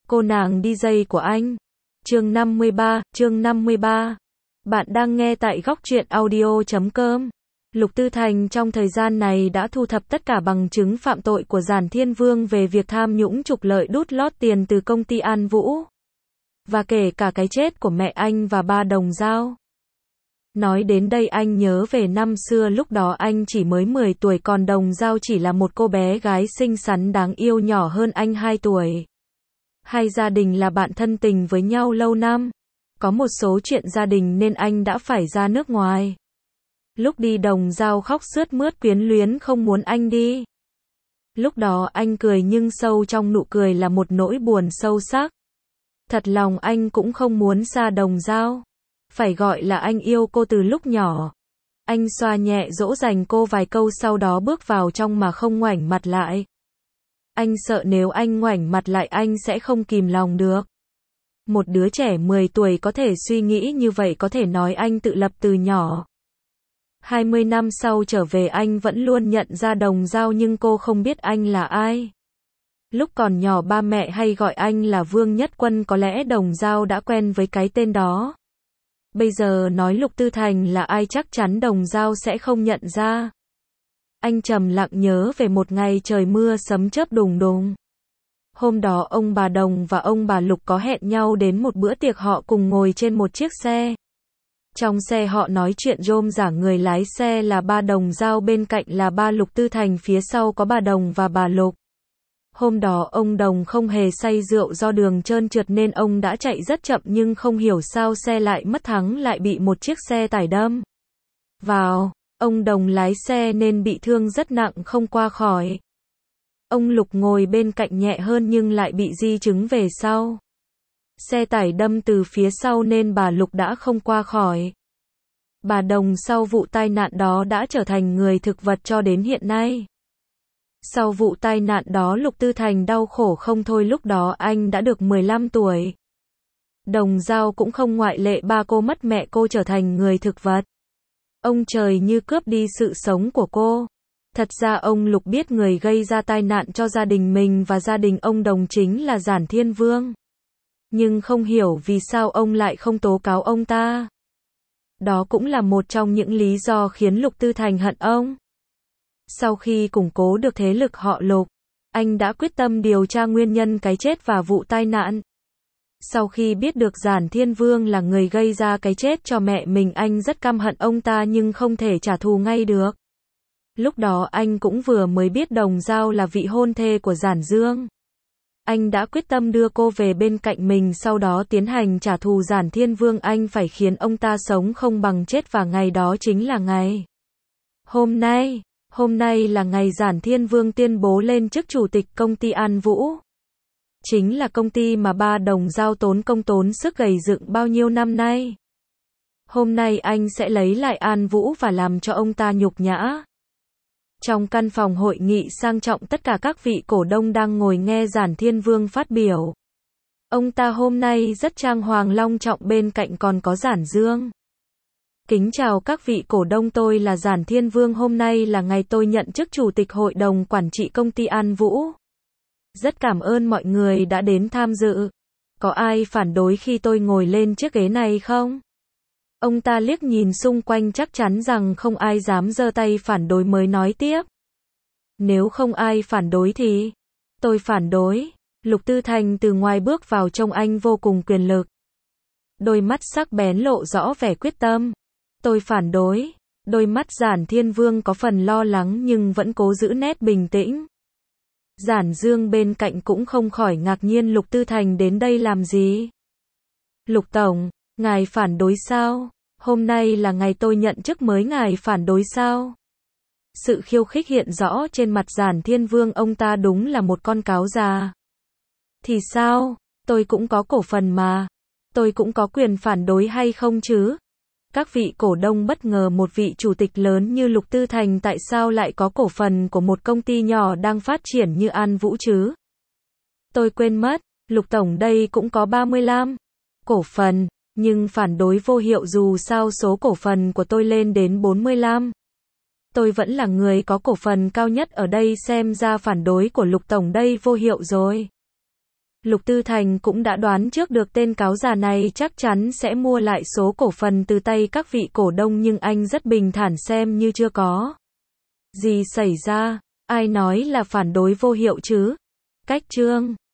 Cô nàng DJ của anh. Chương 53. Bạn đang nghe tại góc truyện audio.com. Lục Tư Thành trong thời gian này đã thu thập tất cả bằng chứng phạm tội của Giản Thiên Vương về việc tham nhũng trục lợi đút lót tiền từ công ty An Vũ. Và kể cả cái chết của mẹ anh và ba đồng dao. Nói đến đây anh nhớ về năm xưa, lúc đó anh chỉ mới 10 tuổi, còn đồng dao chỉ là một cô bé gái xinh xắn đáng yêu nhỏ hơn anh 2 tuổi. Hai gia đình là bạn thân tình với nhau lâu năm. Có một số chuyện gia đình nên anh đã phải ra nước ngoài. Lúc đi đồng dao khóc sướt mướt quyến luyến không muốn anh đi. Lúc đó anh cười nhưng sâu trong nụ cười là một nỗi buồn sâu sắc. Thật lòng anh cũng không muốn xa đồng dao. Phải gọi là anh yêu cô từ lúc nhỏ. Anh xoa nhẹ dỗ dành cô vài câu sau đó bước vào trong mà không ngoảnh mặt lại. Anh sợ nếu anh ngoảnh mặt lại anh sẽ không kìm lòng được. Một đứa trẻ 10 tuổi có thể suy nghĩ như vậy, có thể nói anh tự lập từ nhỏ. 20 năm sau trở về anh vẫn luôn nhận ra đồng dao nhưng cô không biết anh là ai. Lúc còn nhỏ ba mẹ hay gọi anh là Vương Nhất Quân, có lẽ đồng dao đã quen với cái tên đó. Bây giờ nói Lục Tư Thành là ai chắc chắn đồng dao sẽ không nhận ra. Anh trầm lặng nhớ về một ngày trời mưa sấm chớp đùng đùng. Hôm đó ông bà Đồng và ông bà Lục có hẹn nhau đến một bữa tiệc, họ cùng ngồi trên một chiếc xe. Trong xe họ nói chuyện rôm rả, người lái xe là ba đồng dao, bên cạnh là ba Lục Tư Thành, phía sau có bà Đồng và bà Lục. Hôm đó ông Đồng không hề say rượu, do đường trơn trượt nên ông đã chạy rất chậm, nhưng không hiểu sao xe lại mất thắng, lại bị một chiếc xe tải đâm vào. Ông Đồng lái xe nên bị thương rất nặng, không qua khỏi. Ông Lục ngồi bên cạnh nhẹ hơn nhưng lại bị di chứng về sau. Xe tải đâm từ phía sau nên bà Lục đã không qua khỏi. Bà Đồng sau vụ tai nạn đó đã trở thành người thực vật cho đến hiện nay. Sau vụ tai nạn đó Lục Tư Thành đau khổ không thôi, lúc đó anh đã được 15 tuổi. Đồng dao cũng không ngoại lệ, ba cô mất mẹ cô trở thành người thực vật. Ông trời như cướp đi sự sống của cô. Thật ra ông Lục biết người gây ra tai nạn cho gia đình mình và gia đình ông Đồng chính là Giản Thiên Vương. Nhưng không hiểu vì sao ông lại không tố cáo ông ta. Đó cũng là một trong những lý do khiến Lục Tư Thành hận ông. Sau khi củng cố được thế lực họ Lục, anh đã quyết tâm điều tra nguyên nhân cái chết và vụ tai nạn. Sau khi biết được Giản Thiên Vương là người gây ra cái chết cho mẹ mình, anh rất căm hận ông ta nhưng không thể trả thù ngay được. Lúc đó anh cũng vừa mới biết đồng dao là vị hôn thê của Giản Dương. Anh đã quyết tâm đưa cô về bên cạnh mình, sau đó tiến hành trả thù Giản Thiên Vương. Anh phải khiến ông ta sống không bằng chết, và ngày đó chính là ngày hôm nay. Hôm nay là ngày Giản Thiên Vương tuyên bố lên chức chủ tịch công ty An Vũ. Chính là công ty mà ba đồng dao tốn công tốn sức gầy dựng bao nhiêu năm nay. Hôm nay anh sẽ lấy lại An Vũ và làm cho ông ta nhục nhã. Trong căn phòng hội nghị sang trọng, tất cả các vị cổ đông đang ngồi nghe Giản Thiên Vương phát biểu. Ông ta hôm nay rất trang hoàng long trọng, bên cạnh còn có Giản Dương. Kính chào các vị cổ đông, tôi là Giản Thiên Vương, hôm nay là ngày tôi nhận chức chủ tịch hội đồng quản trị công ty An Vũ. Rất cảm ơn mọi người đã đến tham dự. Có ai phản đối khi tôi ngồi lên chiếc ghế này không? Ông ta liếc nhìn xung quanh, chắc chắn rằng không ai dám giơ tay phản đối, mới nói tiếp. Nếu không ai phản đối thì tôi phản đối. Lục Tư Thành từ ngoài bước vào, trông anh vô cùng quyền lực. Đôi mắt sắc bén lộ rõ vẻ quyết tâm. Tôi phản đối. Đôi mắt Giản Thiên Vương có phần lo lắng nhưng vẫn cố giữ nét bình tĩnh. Giản Dương bên cạnh cũng không khỏi ngạc nhiên, Lục Tư Thành đến đây làm gì? Lục Tổng, ngài phản đối sao? Hôm nay là ngày tôi nhận chức mới, ngài phản đối sao? Sự khiêu khích hiện rõ trên mặt Giản Thiên Vương, ông ta đúng là một con cáo già. Thì sao? Tôi cũng có cổ phần mà. Tôi cũng có quyền phản đối hay không chứ? Các vị cổ đông bất ngờ, một vị chủ tịch lớn như Lục Tư Thành tại sao lại có cổ phần của một công ty nhỏ đang phát triển như An Vũ chứ? Tôi quên mất, Lục Tổng đây cũng có 35 cổ phần, nhưng phản đối vô hiệu, dù sao số cổ phần của tôi lên đến 45. Tôi vẫn là người có cổ phần cao nhất ở đây, xem ra phản đối của Lục Tổng đây vô hiệu rồi. Lục Tư Thành cũng đã đoán trước được tên cáo già này chắc chắn sẽ mua lại số cổ phần từ tay các vị cổ đông, nhưng anh rất bình thản xem như chưa có gì xảy ra. Ai nói là phản đối vô hiệu chứ? Cách chương